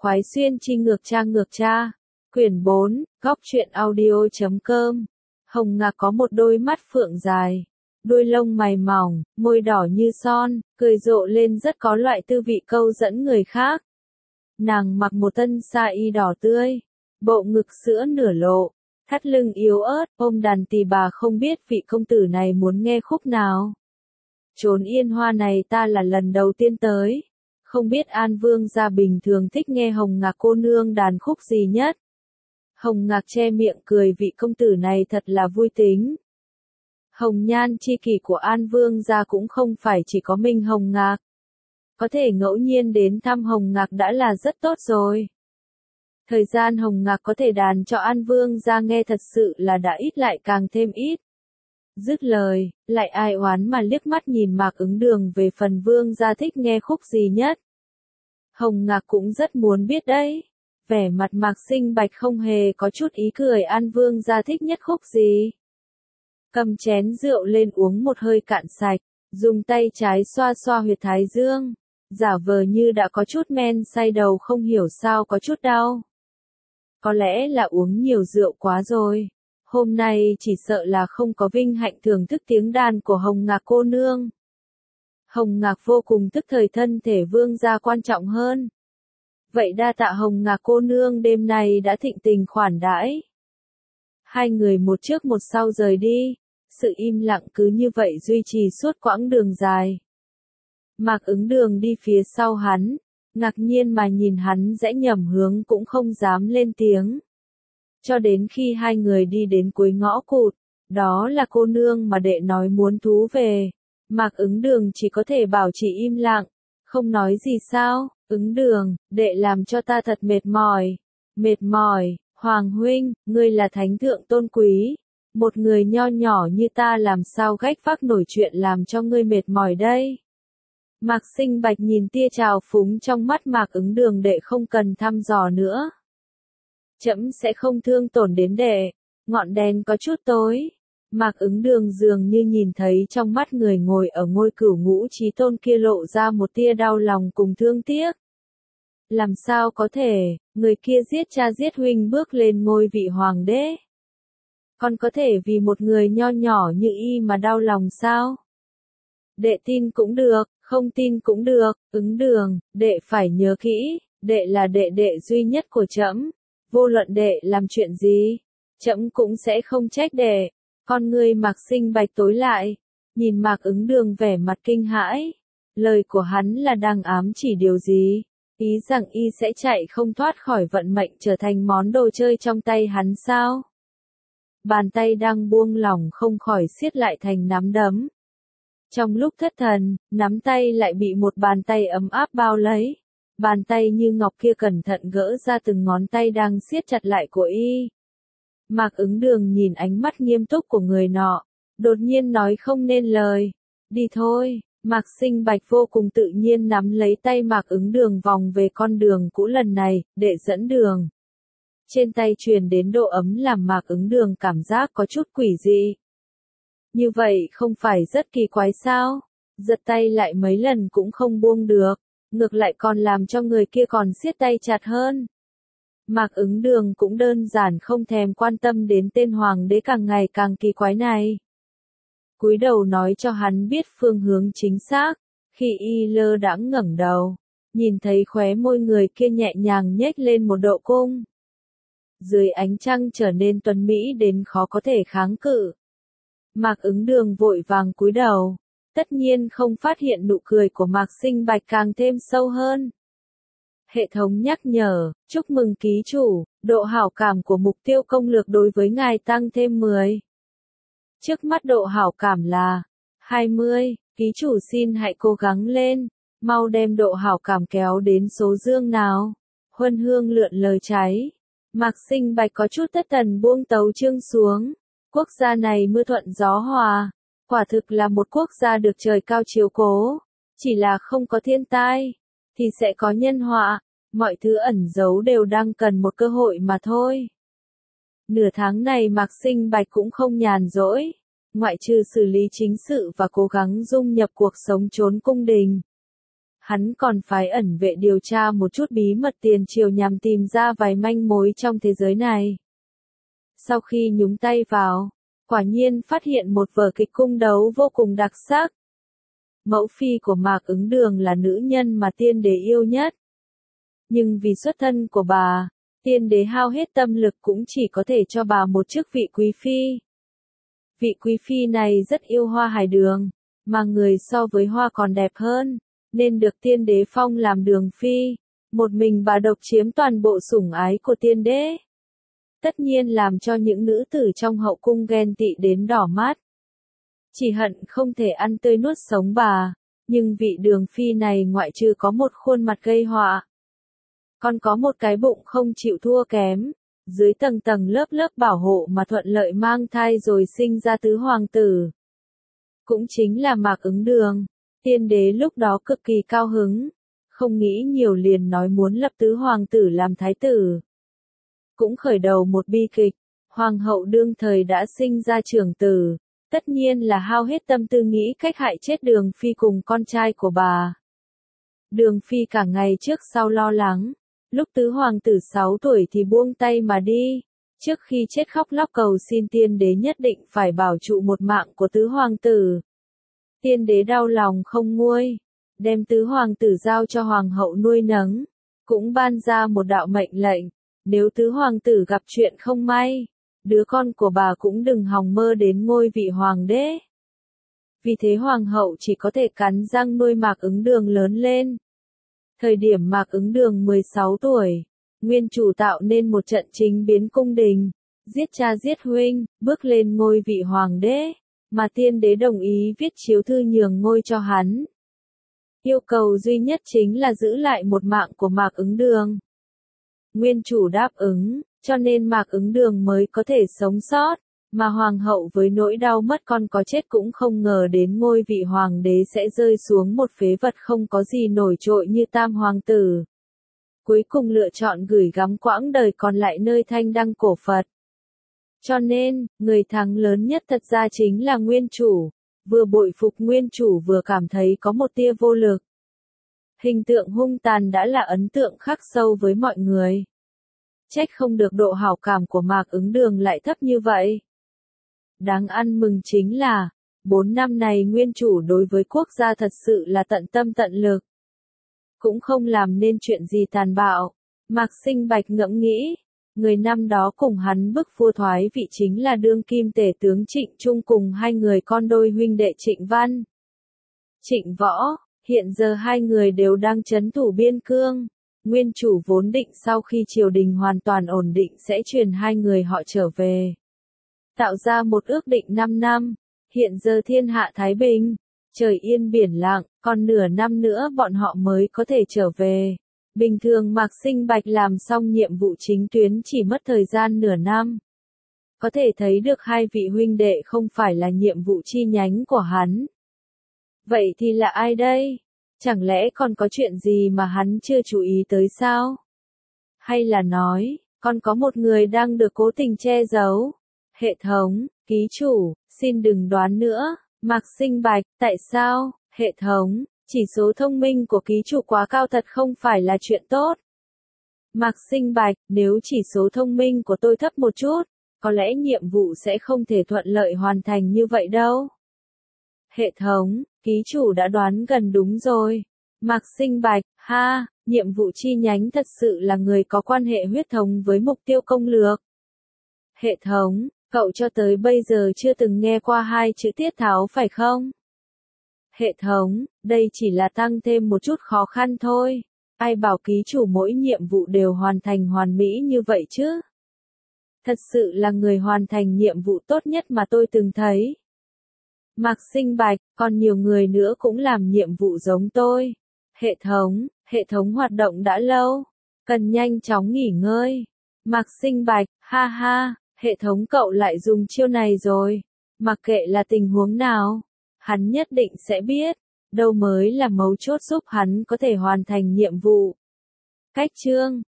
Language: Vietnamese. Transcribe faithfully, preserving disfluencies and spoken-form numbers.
khoái xuyên chi ngược cha ngược cha. Quyển bốn, góc truyện audio chấm com. Hồng Ngạc có một đôi mắt phượng dài, đuôi lông mày mỏng, môi đỏ như son, cười rộ lên rất có loại tư vị câu dẫn người khác. Nàng mặc một thân sa y đỏ tươi, bộ ngực sữa nửa lộ, thắt lưng yếu ớt, ôm đàn tỳ bà không biết vị công tử này muốn nghe khúc nào. Chốn Yên Hoa này ta là lần đầu tiên tới, không biết An Vương gia bình thường thích nghe Hồng Ngạc cô nương đàn khúc gì nhất. Hồng Ngạc che miệng cười, vị công tử này thật là vui tính. Hồng nhan chi kỷ của An Vương gia cũng không phải chỉ có mình Hồng Ngạc. Có thể ngẫu nhiên đến thăm Hồng Ngạc đã là rất tốt rồi. Thời gian Hồng Ngạc có thể đàn cho An Vương gia nghe thật sự là đã ít lại càng thêm ít. Dứt lời, lại ai oán mà liếc mắt nhìn Mạc Ứng Đường về phần Vương gia thích nghe khúc gì nhất. Hồng Ngạc cũng rất muốn biết đấy. Vẻ mặt Mạc Sinh Bạch không hề có chút ý cười. An Vương gia thích nhất khúc gì? Cầm chén rượu lên uống một hơi cạn sạch, dùng tay trái xoa xoa huyệt thái dương, giả vờ như đã có chút men say, đầu không hiểu sao có chút đau. Có lẽ là uống nhiều rượu quá rồi. Hôm nay chỉ sợ là không có vinh hạnh thưởng thức tiếng đàn của Hồng Ngạc cô nương. Hồng Ngạc vô cùng tức thời, thân thể Vương gia quan trọng hơn. Vậy đa tạ Hồng Ngạc cô nương đêm nay đã thịnh tình khoản đãi. Hai người một trước một sau rời đi, sự im lặng cứ như vậy duy trì suốt quãng đường dài. Mạc Ứng Đường đi phía sau hắn, ngạc nhiên mà nhìn hắn rẽ nhầm hướng cũng không dám lên tiếng. Cho đến khi hai người đi đến cuối ngõ cụt, đó là cô nương mà đệ nói muốn thú về. Mạc Ứng Đường chỉ có thể bảo trì im lặng, không nói gì. Sao? Ứng Đường, đệ làm cho ta thật mệt mỏi. Mệt mỏi? Hoàng huynh, ngươi là thánh thượng tôn quý, một người nho nhỏ như ta làm sao gánh vác nổi chuyện làm cho ngươi mệt mỏi đây? Mạc Sinh Bạch nhìn tia trào phúng trong mắt Mạc Ứng Đường, đệ không cần thăm dò nữa. Trẫm sẽ không thương tổn đến đệ. Ngọn đèn có chút tối. Mạc Ứng Đường dường như nhìn thấy trong mắt người ngồi ở ngôi cửu ngũ chí tôn kia lộ ra một tia đau lòng cùng thương tiếc. Làm sao có thể, người kia giết cha giết huynh bước lên ngôi vị hoàng đế. Còn có thể vì một người nho nhỏ như y mà đau lòng sao? Đệ tin cũng được, không tin cũng được. Ứng Đường, đệ phải nhớ kỹ, đệ là đệ đệ duy nhất của trẫm. Vô luận đệ làm chuyện gì, trẫm cũng sẽ không trách đệ. Con ngươi Mạc Sinh Bạch tối lại, nhìn Mạc Ứng Đường vẻ mặt kinh hãi. Lời của hắn là đang ám chỉ điều gì? Ý rằng y sẽ chạy không thoát khỏi vận mệnh, trở thành món đồ chơi trong tay hắn sao? Bàn tay đang buông lỏng không khỏi siết lại thành nắm đấm. Trong lúc thất thần, nắm tay lại bị một bàn tay ấm áp bao lấy. Bàn tay như ngọc kia cẩn thận gỡ ra từng ngón tay đang siết chặt lại của y. Mạc Ứng Đường nhìn ánh mắt nghiêm túc của người nọ, đột nhiên nói không nên lời. Đi thôi. Mạc Sinh Bạch vô cùng tự nhiên nắm lấy tay Mạc Ứng Đường vòng về con đường cũ lần này, để dẫn đường. Trên tay truyền đến độ ấm làm Mạc Ứng Đường cảm giác có chút quỷ dị. Như vậy không phải rất kỳ quái sao? Giật tay lại mấy lần cũng không buông được, ngược lại còn làm cho người kia còn siết tay chặt hơn. Mạc Ứng Đường cũng đơn giản không thèm quan tâm đến tên hoàng đế càng ngày càng kỳ quái này. Cúi đầu nói cho hắn biết phương hướng chính xác. Khi y lơ đãng ngẩng đầu, nhìn thấy khóe môi người kia nhẹ nhàng nhếch lên một độ cung. Dưới ánh trăng trở nên tuấn mỹ đến khó có thể kháng cự. Mạc Ứng Đường vội vàng cúi đầu, tất nhiên không phát hiện nụ cười của Mạc Sinh Bạch càng thêm sâu hơn. Hệ thống nhắc nhở, chúc mừng ký chủ, độ hảo cảm của mục tiêu công lược đối với ngài tăng thêm mười. Trước mắt độ hảo cảm là hai mươi, ký chủ xin hãy cố gắng lên, mau đem độ hảo cảm kéo đến số dương nào. Huân hương lượn lờ cháy. Mạc Sinh Bạch có chút thất thần buông tấu chương xuống. Quốc gia này mưa thuận gió hòa, quả thực là một quốc gia được trời cao chiếu cố. Chỉ là không có thiên tai, thì sẽ có nhân họa. Mọi thứ ẩn giấu đều đang cần một cơ hội mà thôi. Nửa tháng này Mạc Sinh Bạch cũng không nhàn rỗi, ngoại trừ xử lý chính sự và cố gắng dung nhập cuộc sống trốn cung đình. Hắn còn phái ẩn vệ điều tra một chút bí mật tiền triều nhằm tìm ra vài manh mối trong thế giới này. Sau khi nhúng tay vào, quả nhiên phát hiện một vở kịch cung đấu vô cùng đặc sắc. Mẫu phi của Mạc Ứng Đường là nữ nhân mà tiên đế yêu nhất. Nhưng vì xuất thân của bà, tiên đế hao hết tâm lực cũng chỉ có thể cho bà một chức vị quý phi. Vị quý phi này rất yêu hoa hải đường, mà người so với hoa còn đẹp hơn, nên được tiên đế phong làm đường phi, một mình bà độc chiếm toàn bộ sủng ái của tiên đế. Tất nhiên làm cho những nữ tử trong hậu cung ghen tị đến đỏ mắt. Chỉ hận không thể ăn tươi nuốt sống bà, nhưng vị đường phi này ngoại trừ có một khuôn mặt gây họa, còn có một cái bụng không chịu thua kém, dưới tầng tầng lớp lớp bảo hộ mà thuận lợi mang thai rồi sinh ra tứ hoàng tử. Cũng chính là Mạc Ứng Đường. Tiên đế lúc đó cực kỳ cao hứng, không nghĩ nhiều liền nói muốn lập tứ hoàng tử làm thái tử. Cũng khởi đầu một bi kịch, hoàng hậu đương thời đã sinh ra trưởng tử, tất nhiên là hao hết tâm tư nghĩ cách hại chết Đường Phi cùng con trai của bà. Đường Phi cả ngày trước sau lo lắng, lúc tứ hoàng tử sáu tuổi thì buông tay mà đi, trước khi chết khóc lóc cầu xin tiên đế nhất định phải bảo trụ một mạng của tứ hoàng tử. Tiên đế đau lòng không nguôi, đem tứ hoàng tử giao cho hoàng hậu nuôi nấng, cũng ban ra một đạo mệnh lệnh, nếu tứ hoàng tử gặp chuyện không may, đứa con của bà cũng đừng hòng mơ đến ngôi vị hoàng đế. Vì thế hoàng hậu chỉ có thể cắn răng nuôi Mạc Ứng Đường lớn lên. Thời điểm Mạc Ứng Đường mười sáu tuổi, nguyên chủ tạo nên một trận chính biến cung đình, giết cha giết huynh, bước lên ngôi vị hoàng đế, mà tiên đế đồng ý viết chiếu thư nhường ngôi cho hắn. Yêu cầu duy nhất chính là giữ lại một mạng của Mạc Ứng Đường. Nguyên chủ đáp ứng, cho nên Mạc Ứng Đường mới có thể sống sót, mà hoàng hậu với nỗi đau mất con có chết cũng không ngờ đến ngôi vị hoàng đế sẽ rơi xuống một phế vật không có gì nổi trội như tam hoàng tử. Cuối cùng lựa chọn gửi gắm quãng đời còn lại nơi thanh đăng cổ Phật. Cho nên, người thắng lớn nhất thật ra chính là nguyên chủ, vừa bội phục nguyên chủ vừa cảm thấy có một tia vô lực. Hình tượng hung tàn đã là ấn tượng khắc sâu với mọi người. Trách không được độ hảo cảm của Mạc Ứng Đường lại thấp như vậy. Đáng ăn mừng chính là, bốn năm này nguyên chủ đối với quốc gia thật sự là tận tâm tận lực. Cũng không làm nên chuyện gì tàn bạo. Mạc Sinh Bạch ngẫm nghĩ, người năm đó cùng hắn bức vua thoái vị chính là đương kim tể tướng Trịnh Trung cùng hai người con đôi huynh đệ Trịnh Văn, Trịnh Võ, hiện giờ hai người đều đang trấn thủ biên cương. Nguyên chủ vốn định sau khi triều đình hoàn toàn ổn định sẽ truyền hai người họ trở về. Tạo ra một ước định năm năm, hiện giờ thiên hạ thái bình, trời yên biển lặng, còn nửa năm nữa bọn họ mới có thể trở về. Bình thường Mạc Sinh Bạch làm xong nhiệm vụ chính tuyến chỉ mất thời gian nửa năm. Có thể thấy được hai vị huynh đệ không phải là nhiệm vụ chi nhánh của hắn. Vậy thì là ai đây? Chẳng lẽ còn có chuyện gì mà hắn chưa chú ý tới sao? Hay là nói, còn có một người đang được cố tình che giấu? Hệ thống, ký chủ, xin đừng đoán nữa. Mạc Sinh Bạch, tại sao? Hệ thống, chỉ số thông minh của ký chủ quá cao thật không phải là chuyện tốt. Mạc Sinh Bạch, nếu chỉ số thông minh của tôi thấp một chút, có lẽ nhiệm vụ sẽ không thể thuận lợi hoàn thành như vậy đâu. Hệ thống, ký chủ đã đoán gần đúng rồi. Mạc Sinh Bạch, ha, nhiệm vụ chi nhánh thật sự là người có quan hệ huyết thống với mục tiêu công lược. Hệ thống, cậu cho tới bây giờ chưa từng nghe qua hai chữ tiết tháo phải không? Hệ thống, đây chỉ là tăng thêm một chút khó khăn thôi. Ai bảo ký chủ mỗi nhiệm vụ đều hoàn thành hoàn mỹ như vậy chứ? Thật sự là người hoàn thành nhiệm vụ tốt nhất mà tôi từng thấy. Mạc Sinh Bạch, còn nhiều người nữa cũng làm nhiệm vụ giống tôi. Hệ thống, hệ thống hoạt động đã lâu, cần nhanh chóng nghỉ ngơi. Mạc Sinh Bạch, ha ha, hệ thống cậu lại dùng chiêu này rồi. Mặc kệ là tình huống nào, hắn nhất định sẽ biết, đâu mới là mấu chốt giúp hắn có thể hoàn thành nhiệm vụ. Cách chương